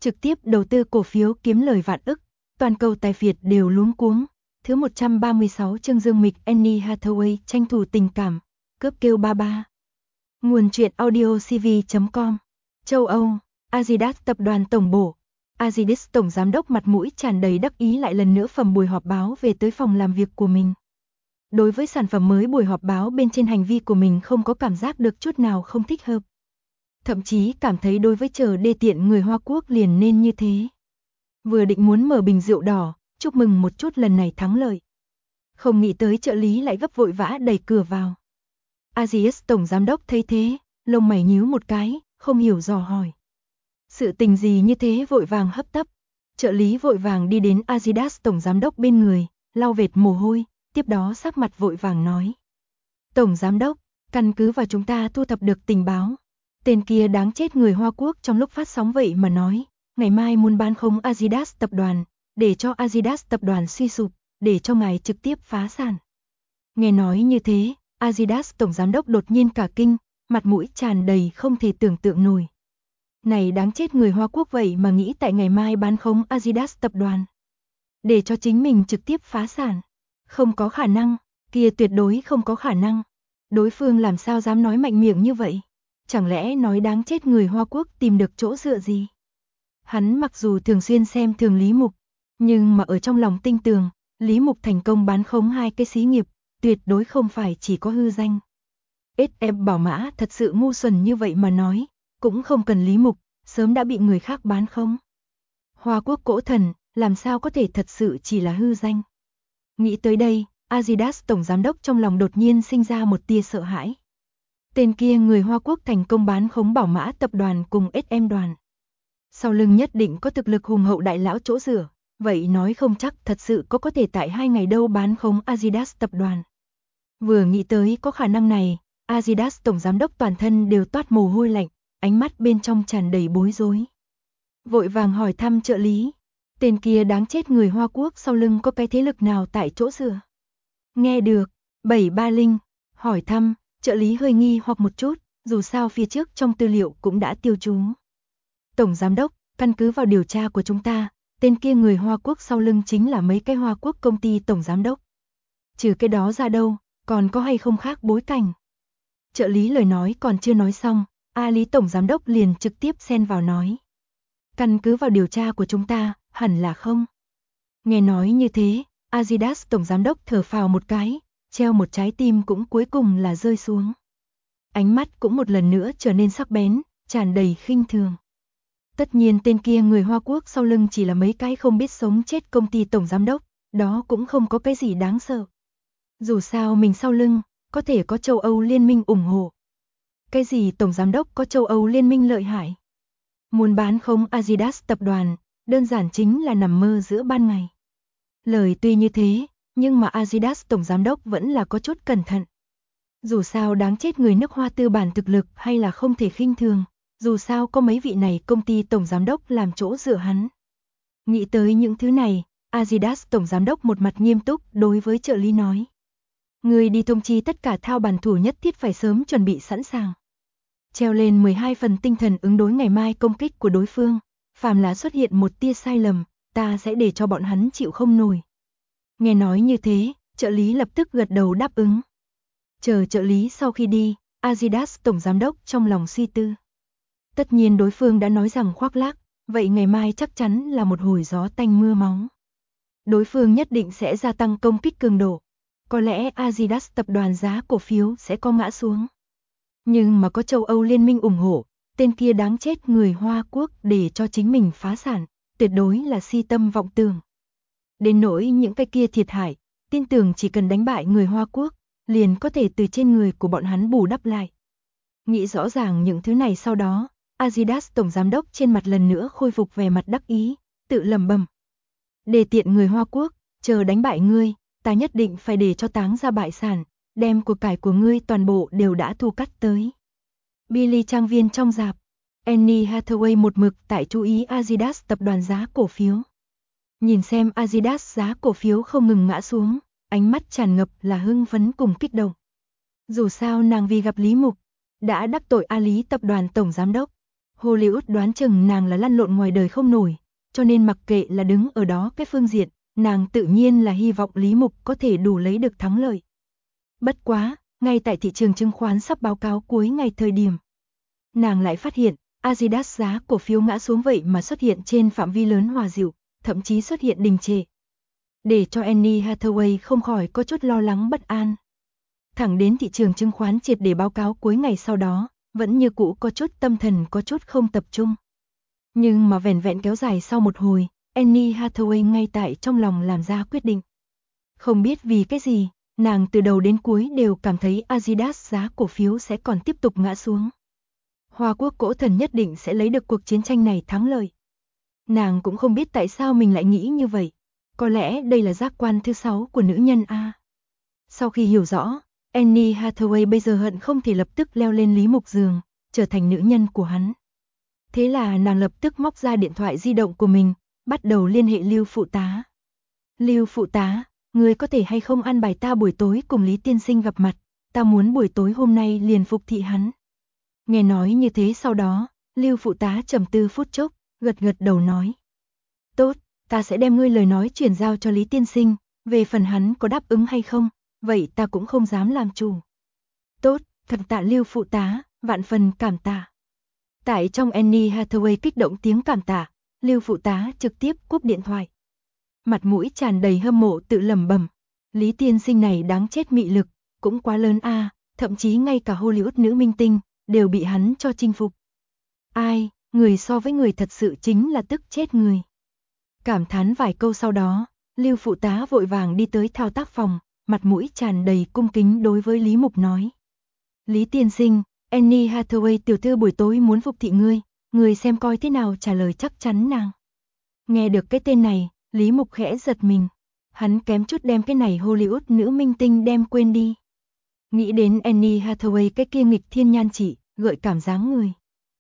trực tiếp đầu tư cổ phiếu kiếm lời vạn ức, toàn cầu tài phiệt đều luống cuống. Thứ 136 chương Dương Mịch Anne Hathaway tranh thủ tình cảm, cướp kêu ba ba. Nguồn truyện audio cv.com. Châu Âu, Adidas tập đoàn tổng bộ. Adidas tổng giám đốc mặt mũi tràn đầy đắc ý lại lần nữa phẩm buổi họp báo về tới phòng làm việc của mình. Đối với sản phẩm mới buổi họp báo bên trên hành vi của mình không có cảm giác được chút nào không thích hợp. Thậm chí cảm thấy đối với chờ đê tiện người Hoa Quốc liền nên như thế. Vừa định muốn mở bình rượu đỏ, chúc mừng một chút lần này thắng lợi. Không nghĩ tới trợ lý lại gấp vội vã đẩy cửa vào. Adidas tổng giám đốc thấy thế, lông mày nhíu một cái, không hiểu dò hỏi. Sự tình gì như thế vội vàng hấp tấp. Trợ lý vội vàng đi đến Adidas tổng giám đốc bên người, lau vệt mồ hôi, tiếp đó sắc mặt vội vàng nói. Tổng giám đốc, căn cứ vào chúng ta thu thập được tình báo. Tên kia đáng chết người Hoa Quốc trong lúc phát sóng vậy mà nói, ngày mai muốn bán khống Adidas tập đoàn, để cho Adidas tập đoàn suy sụp, để cho ngài trực tiếp phá sản. Nghe nói như thế, Adidas tổng giám đốc đột nhiên cả kinh, mặt mũi tràn đầy không thể tưởng tượng nổi. Này đáng chết người Hoa Quốc vậy mà nghĩ tại ngày mai bán khống Adidas tập đoàn, để cho chính mình trực tiếp phá sản. Không có khả năng, kia tuyệt đối không có khả năng. Đối phương làm sao dám nói mạnh miệng như vậy? Chẳng lẽ nói đáng chết người Hoa Quốc tìm được chỗ dựa gì? Hắn mặc dù thường xuyên xem thường Lý Mục, nhưng mà ở trong lòng tin tưởng, Lý Mục thành công bán khống hai cái xí nghiệp, tuyệt đối không phải chỉ có hư danh. SM Bảo Mã thật sự ngu xuẩn như vậy mà nói, cũng không cần Lý Mục, sớm đã bị người khác bán khống. Hoa Quốc cổ thần, làm sao có thể thật sự chỉ là hư danh? Nghĩ tới đây, Adidas tổng giám đốc trong lòng đột nhiên sinh ra một tia sợ hãi. Tên kia người Hoa Quốc thành công bán khống Bảo Mã tập đoàn cùng SM đoàn. Sau lưng nhất định có thực lực hùng hậu đại lão chỗ dựa, vậy nói không chắc thật sự có thể tại 2 ngày đâu bán khống Adidas tập đoàn. Vừa nghĩ tới có khả năng này, Adidas tổng giám đốc toàn thân đều toát mồ hôi lạnh, ánh mắt bên trong tràn đầy bối rối. Vội vàng hỏi thăm trợ lý, tên kia đáng chết người Hoa Quốc sau lưng có cái thế lực nào tại chỗ dựa? Nghe được, 730, hỏi thăm, trợ lý hơi nghi hoặc một chút, dù sao phía trước trong tư liệu cũng đã tiêu chú. Tổng giám đốc, căn cứ vào điều tra của chúng ta, tên kia người Hoa Quốc sau lưng chính là mấy cái Hoa Quốc công ty tổng giám đốc. Trừ cái đó ra đâu, còn có hay không khác bối cảnh? Trợ lý lời nói còn chưa nói xong, Lý tổng giám đốc liền trực tiếp xen vào nói. Căn cứ vào điều tra của chúng ta, hẳn là không. Nghe nói như thế, Adidas tổng giám đốc thở phào một cái, treo một trái tim cũng cuối cùng là rơi xuống. Ánh mắt cũng một lần nữa trở nên sắc bén, tràn đầy khinh thường. Tất nhiên tên kia người Hoa Quốc sau lưng chỉ là mấy cái không biết sống chết công ty tổng giám đốc, đó cũng không có cái gì đáng sợ. Dù sao mình sau lưng, có thể có châu Âu liên minh ủng hộ. Cái gì tổng giám đốc có châu Âu liên minh lợi hại? Muốn bán khống Adidas tập đoàn, đơn giản chính là nằm mơ giữa ban ngày. Lời tuy như thế, nhưng mà Adidas tổng giám đốc vẫn là có chút cẩn thận. Dù sao đáng chết người nước Hoa tư bản thực lực hay là không thể khinh thường, dù sao có mấy vị này công ty tổng giám đốc làm chỗ dựa hắn. Nghĩ tới những thứ này, Adidas tổng giám đốc một mặt nghiêm túc đối với trợ lý nói. Người đi thông chi tất cả thao bản thủ nhất thiết phải sớm chuẩn bị sẵn sàng. Treo lên 12 phần tinh thần ứng đối ngày mai công kích của đối phương, phàm là xuất hiện một tia sai lầm, ta sẽ để cho bọn hắn chịu không nổi. Nghe nói như thế, trợ lý lập tức gật đầu đáp ứng. Chờ trợ lý sau khi đi, Adidas tổng giám đốc trong lòng suy tư. Tất nhiên đối phương đã nói rằng khoác lác, vậy ngày mai chắc chắn là một hồi gió tanh mưa máu. Đối phương nhất định sẽ gia tăng công kích cường độ. Có lẽ Adidas tập đoàn giá cổ phiếu sẽ có ngã xuống. Nhưng mà có châu Âu liên minh ủng hộ, tên kia đáng chết người Hoa Quốc để cho chính mình phá sản, tuyệt đối là si tâm vọng tưởng. Đến nỗi những cái kia thiệt hại, tin tưởng chỉ cần đánh bại người Hoa Quốc, liền có thể từ trên người của bọn hắn bù đắp lại. Nghĩ rõ ràng những thứ này sau đó, Adidas tổng giám đốc trên mặt lần nữa khôi phục vẻ mặt đắc ý, tự lẩm bẩm. Đề tiện người Hoa Quốc, chờ đánh bại ngươi, ta nhất định phải để cho táng ra bại sản, đem của cải của ngươi toàn bộ đều đã thu cắt tới. Billy trang viên trong rạp, Anne Hathaway một mực tại chú ý Adidas tập đoàn giá cổ phiếu. Nhìn xem Adidas giá cổ phiếu không ngừng ngã xuống, ánh mắt tràn ngập là hưng phấn cùng kích động. Dù sao nàng vì gặp Lý Mục, đã đắc tội Lý tập đoàn tổng giám đốc, Hollywood đoán chừng nàng là lăn lộn ngoài đời không nổi, cho nên mặc kệ là đứng ở đó cái phương diện, nàng tự nhiên là hy vọng Lý Mục có thể đủ lấy được thắng lợi. Bất quá, ngay tại thị trường chứng khoán sắp báo cáo cuối ngày thời điểm, nàng lại phát hiện, Adidas giá cổ phiếu ngã xuống vậy mà xuất hiện trên phạm vi lớn hòa dịu, thậm chí xuất hiện đình trệ. Để cho Anne Hathaway không khỏi có chút lo lắng bất an. Thẳng đến thị trường chứng khoán triệt để báo cáo cuối ngày sau đó, vẫn như cũ có chút tâm thần có chút không tập trung. Nhưng mà vẻn vẹn kéo dài sau một hồi, Anne Hathaway ngay tại trong lòng làm ra quyết định. Không biết vì cái gì, nàng từ đầu đến cuối đều cảm thấy Adidas giá cổ phiếu sẽ còn tiếp tục ngã xuống. Hoa Quốc cổ thần nhất định sẽ lấy được cuộc chiến tranh này thắng lợi. Nàng cũng không biết tại sao mình lại nghĩ như vậy. Có lẽ đây là giác quan thứ 6 của nữ nhân A. Sau khi hiểu rõ, Anne Hathaway bây giờ hận không thể lập tức leo lên Lý Mục giường, trở thành nữ nhân của hắn. Thế là nàng lập tức móc ra điện thoại di động của mình, bắt đầu liên hệ Lưu phụ tá. Lưu phụ tá, người có thể hay không ăn bài ta buổi tối cùng Lý tiên sinh gặp mặt, ta muốn buổi tối hôm nay liền phục thị hắn. Nghe nói như thế sau đó, Lưu phụ tá trầm tư phút chốc, gật gật đầu nói. Tốt, ta sẽ đem ngươi lời nói chuyển giao cho Lý tiên sinh, về phần hắn có đáp ứng hay không, vậy ta cũng không dám làm chủ. Tốt, thật tạ Lưu phụ tá, vạn phần cảm tạ. Tại trong Anne Hathaway kích động tiếng cảm tạ, Lưu phụ tá trực tiếp cúp điện thoại. Mặt mũi tràn đầy hâm mộ tự lẩm bẩm, Lý tiên sinh này đáng chết mị lực, cũng quá lớn a, thậm chí ngay cả Hollywood nữ minh tinh đều bị hắn cho chinh phục. Ai, người so với người thật sự chính là tức chết người. Cảm thán vài câu sau đó, Lưu phụ tá vội vàng đi tới thao tác phòng, mặt mũi tràn đầy cung kính đối với Lý Mục nói. Lý tiên sinh, Anne Hathaway tiểu thư buổi tối muốn phục thị ngươi, ngươi xem coi thế nào trả lời chắc chắn nàng. Nghe được cái tên này, Lý Mục khẽ giật mình. Hắn kém chút đem cái này Hollywood nữ minh tinh đem quên đi. Nghĩ đến Anne Hathaway cái kia nghịch thiên nhan chỉ, gợi cảm dáng người.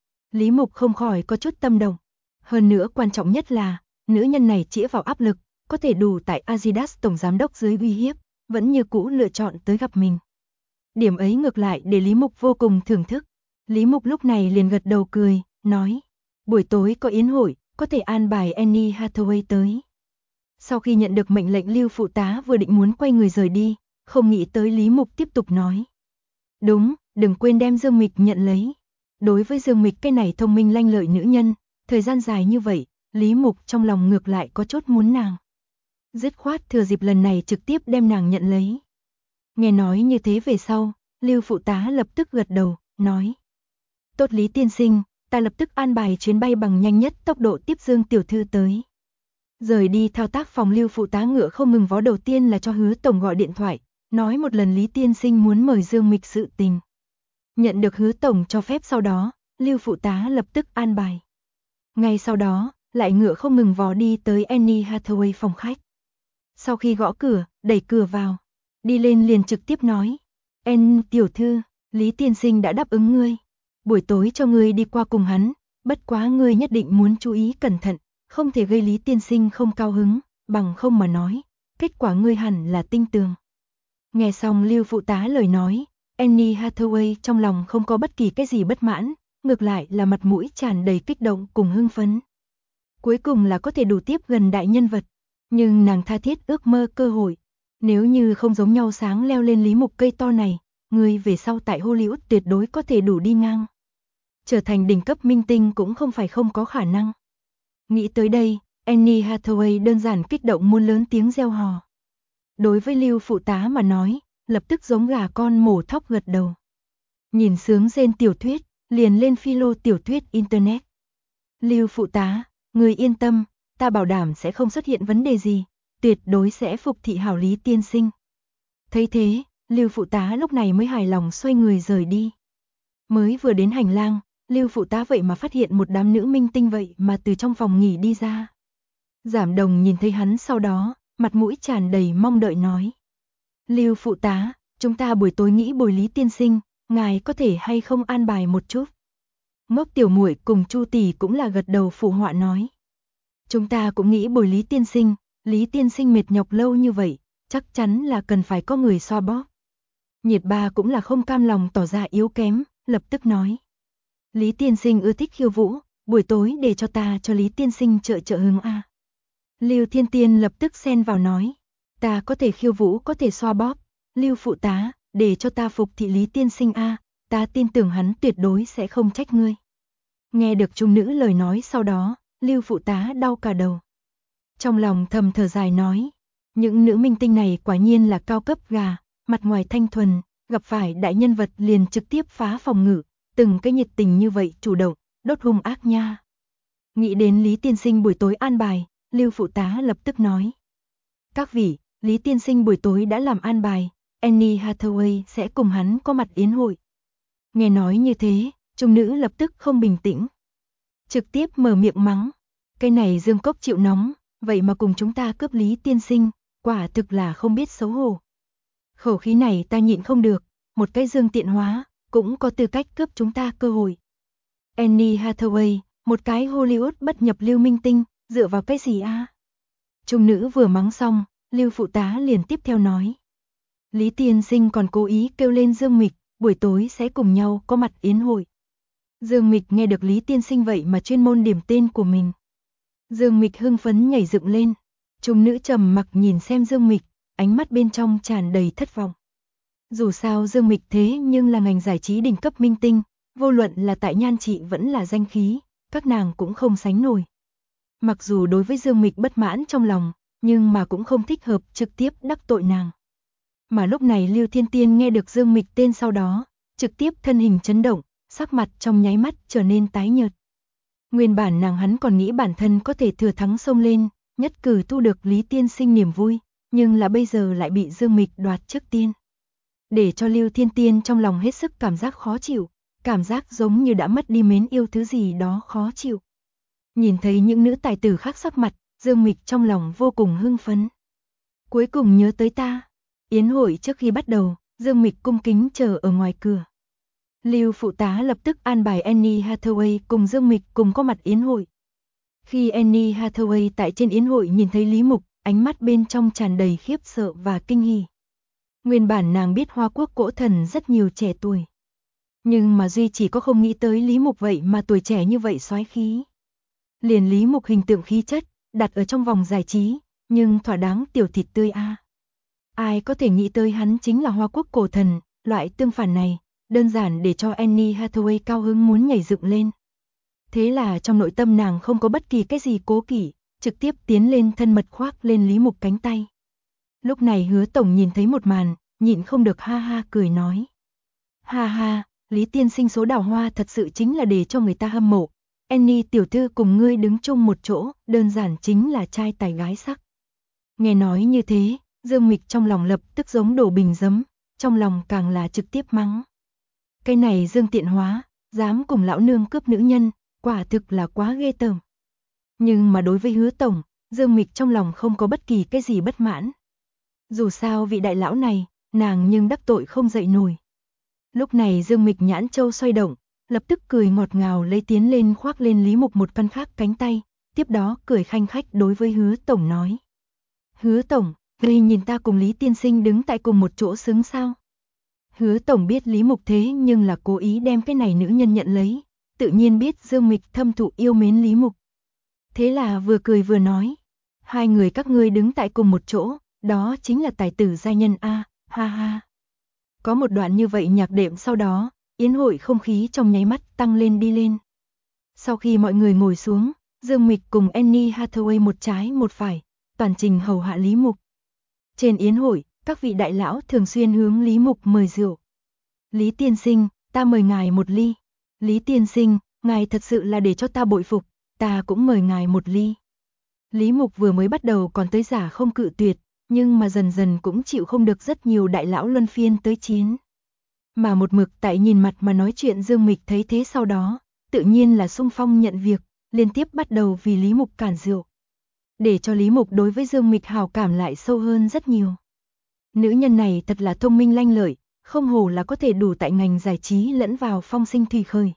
Lý Mục không khỏi có chút tâm động. Hơn nữa quan trọng nhất là, nữ nhân này chĩa vào áp lực, có thể đủ tại Adidas tổng giám đốc dưới uy hiếp, vẫn như cũ lựa chọn tới gặp mình. Điểm ấy ngược lại để Lý Mục vô cùng thưởng thức. Lý Mục lúc này liền gật đầu cười, nói, buổi tối có yến hội, có thể an bài Anne Hathaway tới. Sau khi nhận được mệnh lệnh, Lưu phụ tá vừa định muốn quay người rời đi, không nghĩ tới Lý Mục tiếp tục nói. Đúng, đừng quên đem Dương Mịch nhận lấy. Đối với Dương Mịch cái này thông minh lanh lợi nữ nhân, thời gian dài như vậy, Lý Mục trong lòng ngược lại có chút muốn nàng. Dứt khoát thừa dịp lần này trực tiếp đem nàng nhận lấy. Nghe nói như thế về sau, Lưu phụ tá lập tức gật đầu, nói. Tốt Lý tiên sinh, ta lập tức an bài chuyến bay bằng nhanh nhất tốc độ tiếp Dương tiểu thư tới. Rời đi thao tác phòng, Lưu phụ tá ngựa không ngừng vó, đầu tiên là cho Hứa tổng gọi điện thoại, nói một lần Lý tiên sinh muốn mời Dương Mịch sự tình. Nhận được Hứa tổng cho phép sau đó, Lưu phụ tá lập tức an bài. Ngay sau đó, lại ngựa không ngừng vó đi tới Anne Hathaway phòng khách. Sau khi gõ cửa, đẩy cửa vào, đi lên liền trực tiếp nói. Anne tiểu thư, Lý tiên sinh đã đáp ứng ngươi. Buổi tối cho ngươi đi qua cùng hắn, bất quá ngươi nhất định muốn chú ý cẩn thận, không thể gây Lý tiên sinh không cao hứng, bằng không mà nói, kết quả ngươi hẳn là tinh tường. Nghe xong Lưu phụ tá lời nói, Anne Hathaway trong lòng không có bất kỳ cái gì bất mãn, ngược lại là mặt mũi tràn đầy kích động cùng hưng phấn. Cuối cùng là có thể đủ tiếp gần đại nhân vật, nhưng nàng tha thiết ước mơ cơ hội. Nếu như không giống nhau sáng leo lên Lý Mục cây to này, người về sau tại Hollywood tuyệt đối có thể đủ đi ngang. Trở thành đỉnh cấp minh tinh cũng không phải không có khả năng. Nghĩ tới đây, Anne Hathaway đơn giản kích động muốn lớn tiếng reo hò. Đối với Lưu phụ tá mà nói, lập tức giống gà con mổ thóc gật đầu. Nhìn sướng rên tiểu thuyết, liền lên philo tiểu thuyết internet. Lưu phụ tá, người yên tâm, ta bảo đảm sẽ không xuất hiện vấn đề gì, tuyệt đối sẽ phục thị hảo Lý tiên sinh. Thấy thế, Lưu phụ tá lúc này mới hài lòng xoay người rời đi. Mới vừa đến hành lang, Lưu phụ tá vậy mà phát hiện một đám nữ minh tinh vậy mà từ trong phòng nghỉ đi ra. Giảm Đồng nhìn thấy hắn sau đó, mặt mũi tràn đầy mong đợi nói. Lưu phụ tá, chúng ta buổi tối nghĩ bồi Lý tiên sinh, ngài có thể hay không an bài một chút. Ngốc tiểu muội cùng Chu tỷ cũng là gật đầu phụ họa nói. Chúng ta cũng nghĩ bồi Lý tiên sinh mệt nhọc lâu như vậy, chắc chắn là cần phải có người xoa bóp. Nhiệt Ba cũng là không cam lòng tỏ ra yếu kém, lập tức nói. Lý tiên sinh ưa thích khiêu vũ, buổi tối để cho ta cho Lý tiên sinh trợ hứng a. Lưu Thiên Tiên lập tức xen vào nói, ta có thể khiêu vũ có thể xoa bóp, Lưu phụ tá, để cho ta phục thị Lý tiên sinh a, ta tin tưởng hắn tuyệt đối sẽ không trách ngươi. Nghe được trung nữ lời nói sau đó, Lưu phụ tá đau cả đầu. Trong lòng thầm thở dài nói, những nữ minh tinh này quả nhiên là cao cấp gà, mặt ngoài thanh thuần, gặp phải đại nhân vật liền trực tiếp phá phòng ngự, từng cái nhiệt tình như vậy chủ động, đốt hung ác nha. Nghĩ đến Lý tiên sinh buổi tối an bài, Lưu phụ tá lập tức nói, các vị, Lý tiên sinh buổi tối đã làm an bài, Annie Hathaway sẽ cùng hắn có mặt yến hội. Nghe nói như thế, trung nữ lập tức không bình tĩnh, trực tiếp mở miệng mắng, cái này Dương Cốc chịu nóng, vậy mà cùng chúng ta cướp Lý tiên sinh, quả thực là không biết xấu hổ. Khẩu khí này ta nhịn không được, một cái Dương tiện hóa, cũng có tư cách cướp chúng ta cơ hội. Annie Hathaway, một cái Hollywood bất nhập lưu minh tinh, dựa vào cái gì a? Trung nữ vừa mắng xong, Lưu phụ tá liền tiếp theo nói. Lý tiên sinh còn cố ý kêu lên Dương Mịch, buổi tối sẽ cùng nhau có mặt yến hội. Dương Mịch nghe được Lý tiên sinh vậy mà chuyên môn điểm tên của mình. Dương Mịch hưng phấn nhảy dựng lên. Trung nữ trầm mặc nhìn xem Dương Mịch, ánh mắt bên trong tràn đầy thất vọng. Dù sao Dương Mịch thế nhưng là ngành giải trí đỉnh cấp minh tinh, vô luận là tại nhan trị vẫn là danh khí, các nàng cũng không sánh nổi. Mặc dù đối với Dương Mịch bất mãn trong lòng, nhưng mà cũng không thích hợp trực tiếp đắc tội nàng. Mà lúc này Lưu Thiên Tiên nghe được Dương Mịch tên sau đó, trực tiếp thân hình chấn động, sắc mặt trong nháy mắt trở nên tái nhợt. Nguyên bản nàng hắn còn nghĩ bản thân có thể thừa thắng xông lên, nhất cử thu được Lý tiên sinh niềm vui, nhưng là bây giờ lại bị Dương Mịch đoạt trước tiên. Để cho Lưu Thiên Tiên trong lòng hết sức cảm giác khó chịu, cảm giác giống như đã mất đi mến yêu thứ gì đó khó chịu. Nhìn thấy những nữ tài tử khác sắc mặt, Dương Mịch trong lòng vô cùng hưng phấn. Cuối cùng nhớ tới ta. Yến hội trước khi bắt đầu, Dương Mịch cung kính chờ ở ngoài cửa. Lưu phụ tá lập tức an bài Annie Hathaway cùng Dương Mịch cùng có mặt yến hội. Khi Annie Hathaway tại trên yến hội nhìn thấy Lý Mục, ánh mắt bên trong tràn đầy khiếp sợ và kinh hỉ. Nguyên bản nàng biết Hoa Quốc cổ thần rất nhiều trẻ tuổi. Nhưng mà duy chỉ có không nghĩ tới Lý Mục vậy mà tuổi trẻ như vậy soái khí. Liền Lý Mục hình tượng khí chất, đặt ở trong vòng giải trí, nhưng thỏa đáng tiểu thịt tươi a. Ai có thể nghĩ tới hắn chính là Hoa Quốc cổ thần, loại tương phản này, đơn giản để cho Annie Hathaway cao hứng muốn nhảy dựng lên. Thế là trong nội tâm nàng không có bất kỳ cái gì cố kỵ, trực tiếp tiến lên thân mật khoác lên Lý Mục cánh tay. Lúc này Hứa tổng nhìn thấy một màn, nhịn không được ha ha cười nói. Ha ha, Lý tiên sinh số đào hoa thật sự chính là để cho người ta hâm mộ. Annie tiểu thư cùng ngươi đứng chung một chỗ, đơn giản chính là trai tài gái sắc. Nghe nói như thế, Dương Mịch trong lòng lập tức giống đổ bình giấm, trong lòng càng là trực tiếp mắng. Cái này Dương tiện hóa, dám cùng lão nương cướp nữ nhân, quả thực là quá ghê tởm. Nhưng mà đối với Hứa tổng, Dương Mịch trong lòng không có bất kỳ cái gì bất mãn. Dù sao vị đại lão này, nàng nhưng đắc tội không dậy nổi. Lúc này Dương Mịch nhãn châu xoay động, lập tức cười ngọt ngào lấy tiến lên khoác lên Lý Mục một căn khác cánh tay, tiếp đó cười khanh khách đối với Hứa tổng nói. Hứa tổng, ngươi nhìn ta cùng Lý tiên sinh đứng tại cùng một chỗ xứng sao? Hứa tổng biết Lý Mục thế nhưng là cố ý đem cái này nữ nhân nhận lấy, tự nhiên biết Dương Mịch thâm thụ yêu mến Lý Mục. Thế là vừa cười vừa nói, hai người các ngươi đứng tại cùng một chỗ, đó chính là tài tử giai nhân a, ha ha. Có một đoạn như vậy nhạc đệm sau đó, yến hội không khí trong nháy mắt tăng lên đi lên. Sau khi mọi người ngồi xuống, Dương Mịch cùng Annie Hathaway một trái một phải, toàn trình hầu hạ Lý Mục. Trên yến hội, các vị đại lão thường xuyên hướng Lý Mục mời rượu. Lý tiên sinh, ta mời ngài một ly. Lý tiên sinh, ngài thật sự là để cho ta bội phục, ta cũng mời ngài một ly. Lý Mục vừa mới bắt đầu còn tới giả không cự tuyệt, nhưng mà dần dần cũng chịu không được rất nhiều đại lão luân phiên tới chiến. Mà một mực tại nhìn mặt mà nói chuyện Dương Mịch thấy thế sau đó, tự nhiên là xung phong nhận việc, liên tiếp bắt đầu vì Lý Mục cản rượu. Để cho Lý Mục đối với Dương Mịch hào cảm lại sâu hơn rất nhiều. Nữ nhân này thật là thông minh lanh lợi, không hổ là có thể đủ tại ngành giải trí lẫn vào phong sinh thủy khởi.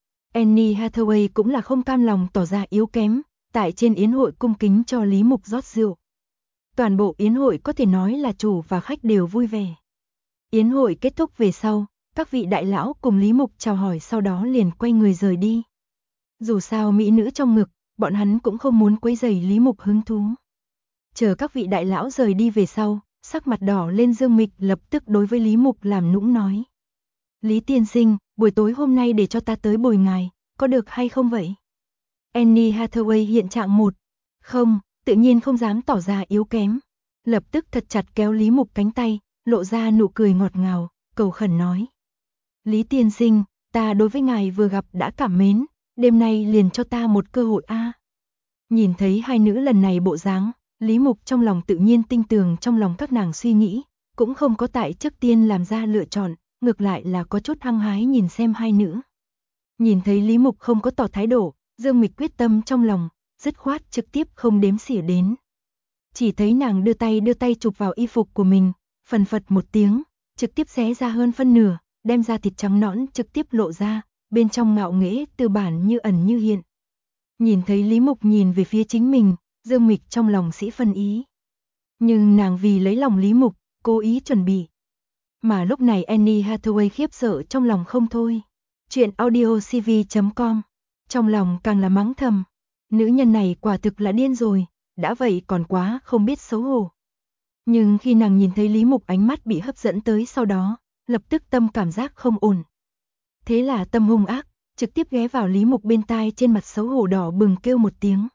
Annie Hathaway cũng là không cam lòng tỏ ra yếu kém, tại trên yến hội cung kính cho Lý Mục rót rượu. Toàn bộ yến hội có thể nói là chủ và khách đều vui vẻ. Yến hội kết thúc về sau, Các vị đại lão cùng Lý Mục chào hỏi sau đó liền quay người rời đi. Dù sao mỹ nữ trong ngực, bọn hắn cũng không muốn quấy rầy Lý Mục hứng thú. Chờ các vị đại lão rời đi về sau, sắc mặt đỏ lên Dương Mịch lập tức đối với Lý Mục làm nũng nói. Lý tiên sinh, buổi tối hôm nay để cho ta tới bồi ngài, có được hay không vậy? Anne Hathaway hiện trạng một. Không, tự nhiên không dám tỏ ra yếu kém. Lập tức thật chặt kéo Lý Mục cánh tay, lộ ra nụ cười ngọt ngào, cầu khẩn nói. Lý tiên sinh, ta đối với ngài vừa gặp đã cảm mến, đêm nay liền cho ta một cơ hội a. Nhìn thấy hai nữ lần này bộ dáng, Lý Mục trong lòng tự nhiên tinh tường trong lòng các nàng suy nghĩ, cũng không có tại trước tiên làm ra lựa chọn, ngược lại là có chút hăng hái nhìn xem hai nữ. Nhìn thấy Lý Mục không có tỏ thái độ, Dương Mịch quyết tâm trong lòng, dứt khoát trực tiếp không đếm xỉa đến. Chỉ thấy nàng đưa tay chụp vào y phục của mình, phần phật một tiếng, trực tiếp xé ra hơn phân nửa, đem ra thịt trắng nõn trực tiếp lộ ra, bên trong ngạo nghễ tư bản như ẩn như hiện. Nhìn thấy Lý Mục nhìn về phía chính mình, Dương Mịch trong lòng sĩ phân ý. Nhưng nàng vì lấy lòng Lý Mục, cố ý chuẩn bị. Mà lúc này Anne Hathaway khiếp sợ trong lòng không thôi. Chuyện audiocv.com. Trong lòng càng là mắng thầm. Nữ nhân này quả thực là điên rồi, đã vậy còn quá không biết xấu hổ. Nhưng khi nàng nhìn thấy Lý Mục ánh mắt bị hấp dẫn tới sau đó, lập tức tâm cảm giác không ổn. Thế là tâm hung ác, trực tiếp ghé vào Lý Mục bên tai trên mặt xấu hổ đỏ bừng kêu một tiếng.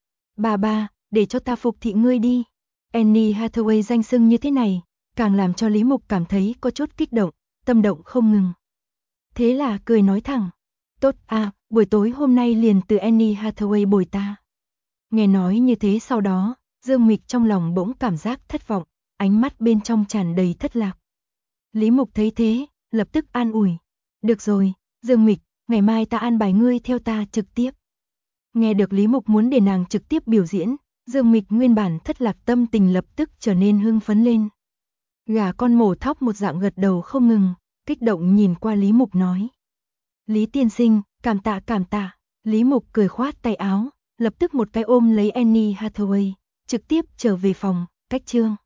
Bà, để cho ta phục thị ngươi đi. Anne Hathaway danh xưng như thế này, càng làm cho Lý Mục cảm thấy có chút kích động, tâm động không ngừng. Thế là cười nói thẳng. Tốt buổi tối hôm nay liền từ Anne Hathaway bồi ta. Nghe nói như thế sau đó, Dương Mịch trong lòng bỗng cảm giác thất vọng, ánh mắt bên trong tràn đầy thất lạc. Lý Mục thấy thế, lập tức an ủi. Được rồi, Dương Mịch, ngày mai ta an bài ngươi theo ta trực tiếp. Nghe được Lý Mục muốn để nàng trực tiếp biểu diễn, Dương Mịch nguyên bản thất lạc tâm tình lập tức trở nên hưng phấn lên. Gà con mổ thóc một dạng gật đầu không ngừng, kích động nhìn qua Lý Mục nói. Lý tiên sinh, cảm tạ. Lý Mục cười khoát tay áo, lập tức một cái ôm lấy Anne Hathaway, trực tiếp trở về phòng, cách chương.